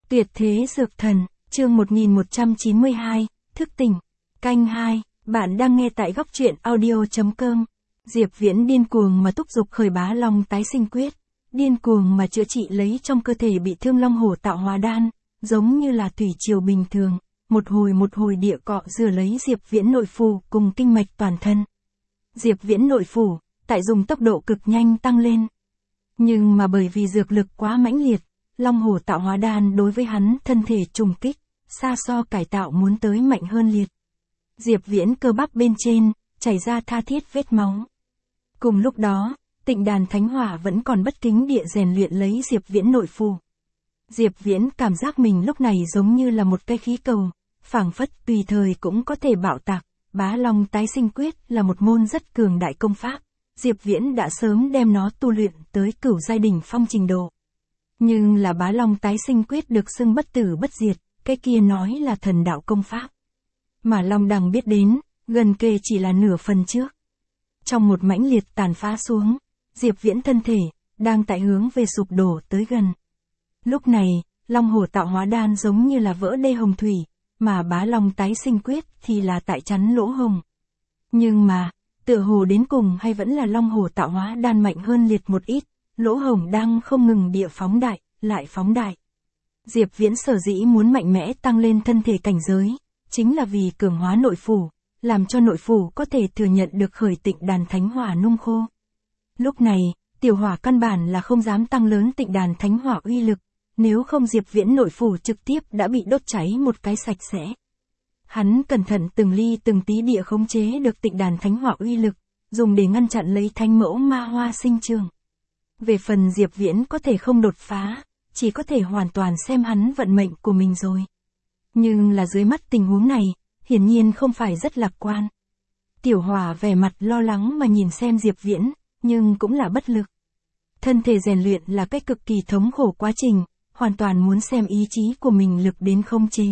Tuyệt thế dược thần, chương 1192, thức tỉnh, canh 2, bạn đang nghe tại góc truyện audio.com. Diệp Viễn điên cuồng mà thúc giục khởi Bá Long tái sinh quyết, điên cuồng mà chữa trị lấy trong cơ thể bị thương Long Hổ tạo hóa đan, giống như là thủy triều bình thường, một hồi địa cọ rửa lấy Diệp Viễn nội phủ cùng kinh mạch toàn thân. Diệp Viễn nội phủ, tại dùng tốc độ cực nhanh tăng lên. Nhưng mà bởi vì dược lực quá mãnh liệt, Long Hổ tạo hóa đan đối với hắn thân thể trùng kích, xa so cải tạo muốn tới mạnh hơn liệt. Diệp Viễn cơ bắp bên trên, chảy ra tha thiết vết máu. Cùng lúc đó, Tịnh Đàn Thánh Hỏa vẫn còn bất kính địa rèn luyện lấy Diệp Viễn nội phủ. Diệp Viễn cảm giác mình lúc này giống như là một cái khí cầu, phảng phất tùy thời cũng có thể bạo tạc. Bá Long tái sinh quyết là một môn rất cường đại công pháp, Diệp Viễn đã sớm đem nó tu luyện tới cửu giai đỉnh phong trình độ. Nhưng là Bá Long tái sinh quyết được xưng bất tử bất diệt, cái kia nói là thần đạo công pháp. Mà Long Đằng biết đến, gần kề chỉ là nửa phần trước. Trong một mãnh liệt tàn phá xuống, Diệp Viễn thân thể, đang tại hướng về sụp đổ tới gần. Lúc này, Long Hổ tạo hóa đan giống như là vỡ đê hồng thủy, mà Bá Long tái sinh quyết thì là tại chắn lỗ hồng. Nhưng mà, tựa hồ đến cùng hay vẫn là Long Hổ tạo hóa đan mạnh hơn liệt một ít, lỗ hồng đang không ngừng địa phóng đại, lại phóng đại. Diệp Viễn sở dĩ muốn mạnh mẽ tăng lên thân thể cảnh giới, chính là vì cường hóa nội phủ, làm cho nội phủ có thể thừa nhận được khởi Tịnh Đàn Thánh Hỏa nung khô. Lúc này, tiểu hỏa căn bản là không dám tăng lớn Tịnh Đàn Thánh Hỏa uy lực, nếu không Diệp Viễn nội phủ trực tiếp đã bị đốt cháy một cái sạch sẽ. Hắn cẩn thận từng ly từng tí địa khống chế được Tịnh Đàn Thánh Hỏa uy lực, dùng để ngăn chặn lấy thánh mẫu ma hoa sinh trường. Về phần Diệp Viễn có thể không đột phá, chỉ có thể hoàn toàn xem hắn vận mệnh của mình rồi. Nhưng là dưới mắt tình huống này, hiển nhiên không phải rất lạc quan. Tiểu hỏa vẻ mặt lo lắng mà nhìn xem Diệp Viễn, nhưng cũng là bất lực. Thân thể rèn luyện là cái cực kỳ thống khổ quá trình, hoàn toàn muốn xem ý chí của mình lực đến khống chế.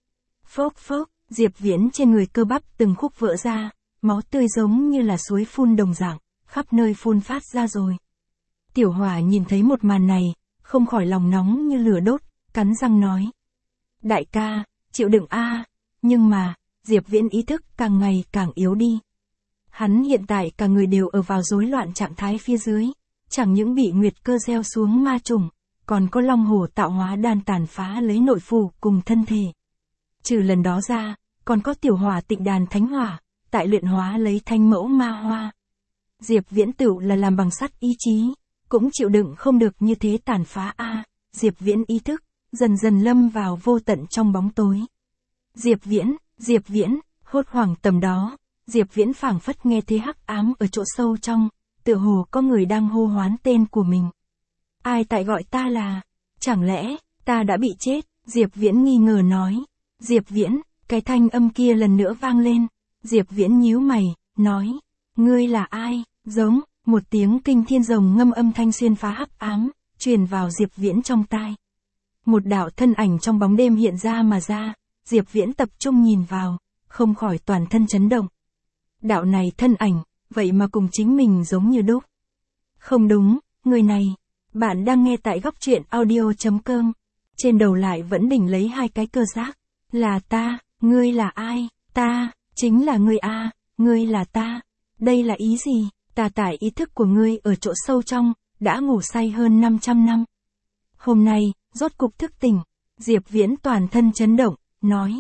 Phốc phốc, Diệp Viễn trên người cơ bắp từng khúc vỡ ra, máu tươi giống như là suối phun đồng dạng, khắp nơi phun phát ra rồi. Tiểu hỏa nhìn thấy một màn này, không khỏi lòng nóng như lửa đốt, cắn răng nói. Đại ca, chịu đựng a. Nhưng mà, Diệp Viễn ý thức càng ngày càng yếu đi. Hắn hiện tại cả người đều ở vào rối loạn trạng thái phía dưới, chẳng những bị nguyệt cơ gieo xuống ma trùng, còn có Long Hổ tạo hóa đan tàn phá lấy nội phủ cùng thân thể. Trừ lần đó ra, còn có tiểu hỏa Tịnh Đàn Thánh Hỏa, tại luyện hóa lấy thanh mẫu ma hoa. Diệp Viễn tựu là làm bằng sắt ý chí, cũng chịu đựng không được như thế tàn phá a. Diệp Viễn ý thức, dần dần lâm vào vô tận trong bóng tối. Diệp Viễn, hốt hoảng tầm đó, Diệp Viễn phảng phất nghe thấy hắc ám ở chỗ sâu trong, tựa hồ có người đang hô hoán tên của mình. Ai tại gọi ta là, chẳng lẽ, ta đã bị chết, Diệp Viễn nghi ngờ nói. Diệp Viễn, cái thanh âm kia lần nữa vang lên, Diệp Viễn nhíu mày, nói, ngươi là ai, giống, một tiếng kinh thiên rồng ngâm âm thanh xuyên phá hắc ám, truyền vào Diệp Viễn trong tai. Một đạo thân ảnh trong bóng đêm hiện ra mà ra, Diệp Viễn tập trung nhìn vào, không khỏi toàn thân chấn động. Đạo này thân ảnh, vậy mà cùng chính mình giống như đúc. Không đúng, người này, bạn đang nghe tại góc truyện audio.com. Trên đầu lại vẫn đỉnh lấy hai cái cơ giác. Là ta, ngươi là ai? Ta, chính là ngươi a, ngươi là ta. Đây là ý gì? Ta tại ý thức của ngươi ở chỗ sâu trong, đã ngủ say hơn 500 năm. Hôm nay, rốt cục thức tỉnh, Diệp Viễn toàn thân chấn động, nói,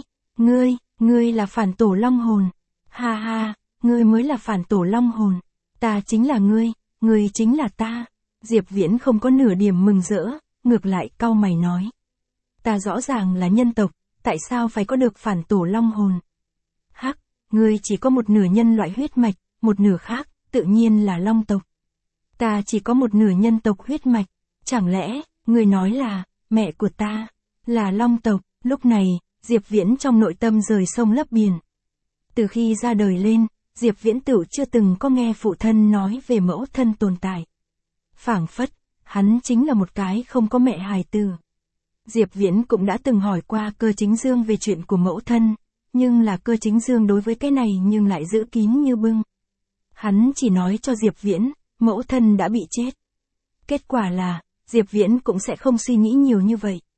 ngươi là phản tổ long hồn. Ha ha, ngươi mới là phản tổ long hồn. Ta chính là ngươi chính là ta. Diệp Viễn không có nửa điểm mừng rỡ, ngược lại cau mày nói. Ta rõ ràng là nhân tộc, tại sao phải có được phản tổ long hồn? Hắc, ngươi chỉ có một nửa nhân loại huyết mạch, một nửa khác, tự nhiên là long tộc. Ta chỉ có một nửa nhân tộc huyết mạch, chẳng lẽ, ngươi nói là, mẹ của ta, là long tộc? Lúc này, Diệp Viễn trong nội tâm rời sông lấp biển. Từ khi ra đời lên, Diệp Viễn tựu chưa từng có nghe phụ thân nói về mẫu thân tồn tại. Phảng phất, hắn chính là một cái không có mẹ hài tử. Diệp Viễn cũng đã từng hỏi qua Cơ Chính Dương về chuyện của mẫu thân, nhưng là Cơ Chính Dương đối với cái này nhưng lại giữ kín như bưng. Hắn chỉ nói cho Diệp Viễn, mẫu thân đã bị chết. Kết quả là, Diệp Viễn cũng sẽ không suy nghĩ nhiều như vậy.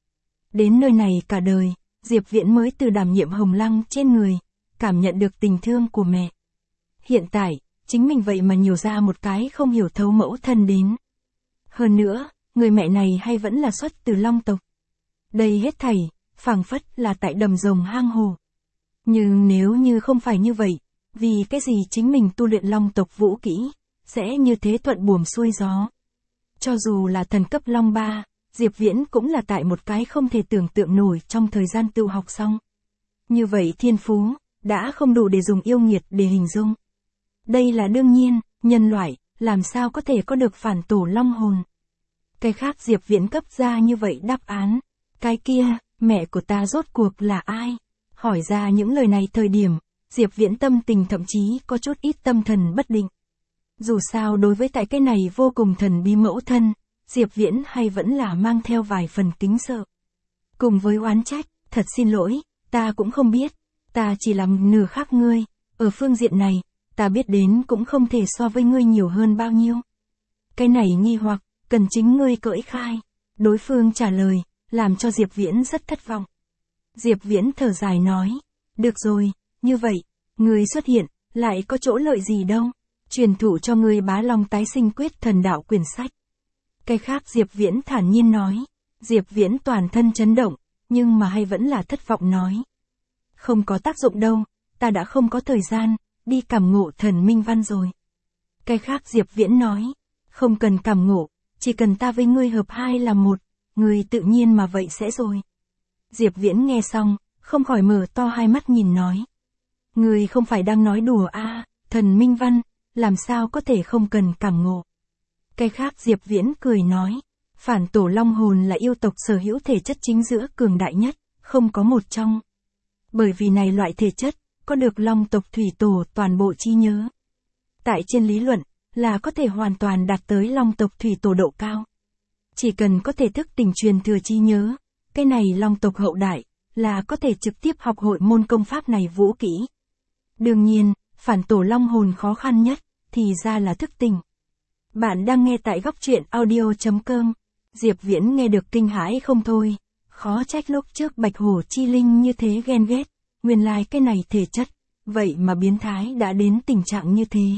Đến nơi này cả đời, Diệp Viễn mới từ đảm nhiệm hồng lăng trên người, cảm nhận được tình thương của mẹ. Hiện tại, chính mình vậy mà nhiều ra một cái không hiểu thấu mẫu thân đến. Hơn nữa, người mẹ này hay vẫn là xuất từ Long tộc. Đây hết thảy, phảng phất là tại đầm rồng hang hồ. Nhưng nếu như không phải như vậy, vì cái gì chính mình tu luyện Long tộc vũ kỹ, sẽ như thế thuận buồm xuôi gió. Cho dù là thần cấp Long 3, Diệp Viễn cũng là tại một cái không thể tưởng tượng nổi trong thời gian tự học xong. Như vậy thiên phú, đã không đủ để dùng yêu nghiệt để hình dung. Đây là đương nhiên, nhân loại, làm sao có thể có được phản tổ long hồn. Cái khác Diệp Viễn cấp ra như vậy đáp án. Cái kia, mẹ của ta rốt cuộc là ai? Hỏi ra những lời này thời điểm, Diệp Viễn tâm tình thậm chí có chút ít tâm thần bất định. Dù sao đối với tại cái này vô cùng thần bí mẫu thân, Diệp Viễn hay vẫn là mang theo vài phần kính sợ. Cùng với oán trách, thật xin lỗi, ta cũng không biết, ta chỉ làm nửa khác ngươi, ở phương diện này, ta biết đến cũng không thể so với ngươi nhiều hơn bao nhiêu. Cái này nghi hoặc, cần chính ngươi cởi khai. Đối phương trả lời, làm cho Diệp Viễn rất thất vọng. Diệp Viễn thở dài nói, được rồi, như vậy, ngươi xuất hiện, lại có chỗ lợi gì đâu, truyền thụ cho ngươi Bá Long tái sinh quyết thần đạo quyển sách. Cái khác Diệp Viễn thản nhiên nói, Diệp Viễn toàn thân chấn động, nhưng mà hay vẫn là thất vọng nói. Không có tác dụng đâu, ta đã không có thời gian, đi cảm ngộ thần minh văn rồi. Cái khác Diệp Viễn nói, không cần cảm ngộ, chỉ cần ta với ngươi hợp hai là một, ngươi tự nhiên mà vậy sẽ rồi. Diệp Viễn nghe xong, không khỏi mở to hai mắt nhìn nói. Ngươi không phải đang nói đùa à, thần minh văn, làm sao có thể không cần cảm ngộ. Cái khác Diệp Viễn cười nói, phản tổ long hồn là yêu tộc sở hữu thể chất chính giữa cường đại nhất, không có một trong. Bởi vì này loại thể chất, có được long tộc thủy tổ toàn bộ trí nhớ. Tại trên lý luận, là có thể hoàn toàn đạt tới long tộc thủy tổ độ cao. Chỉ cần có thể thức tỉnh truyền thừa trí nhớ, cái này long tộc hậu đại, là có thể trực tiếp học hội môn công pháp này vũ kỹ. Đương nhiên, phản tổ long hồn khó khăn nhất, thì ra là thức tỉnh. Bạn đang nghe tại góc truyện audio.com. Diệp Viễn nghe được kinh hãi không thôi. Khó trách lúc trước Bạch Hổ Chi Linh như thế ghen ghét. Nguyên lai cái này thể chất. Vậy mà biến thái đã đến tình trạng như thế.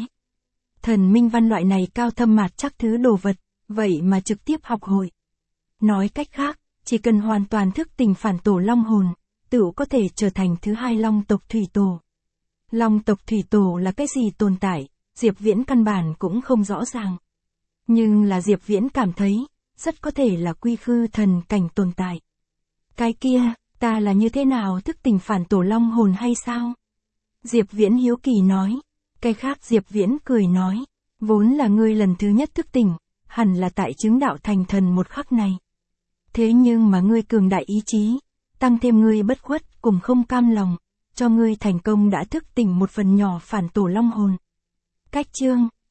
Thần minh văn loại này cao thâm mạt chắc thứ đồ vật. Vậy mà trực tiếp học hội. Nói cách khác, chỉ cần hoàn toàn thức tỉnh phản tổ long hồn, tựu có thể trở thành thứ hai long tộc thủy tổ. Long tộc thủy tổ là cái gì tồn tại? Diệp Viễn căn bản cũng không rõ ràng. Nhưng là Diệp Viễn cảm thấy, rất có thể là quy khư thần cảnh tồn tại. Cái kia, ta là như thế nào thức tỉnh phản tổ long hồn hay sao? Diệp Viễn hiếu kỳ nói. Cái khác Diệp Viễn cười nói, vốn là ngươi lần thứ nhất thức tỉnh, hẳn là tại chứng đạo thành thần một khắc này. Thế nhưng mà ngươi cường đại ý chí, tăng thêm ngươi bất khuất cùng không cam lòng, cho ngươi thành công đã thức tỉnh một phần nhỏ phản tổ long hồn. Cách chương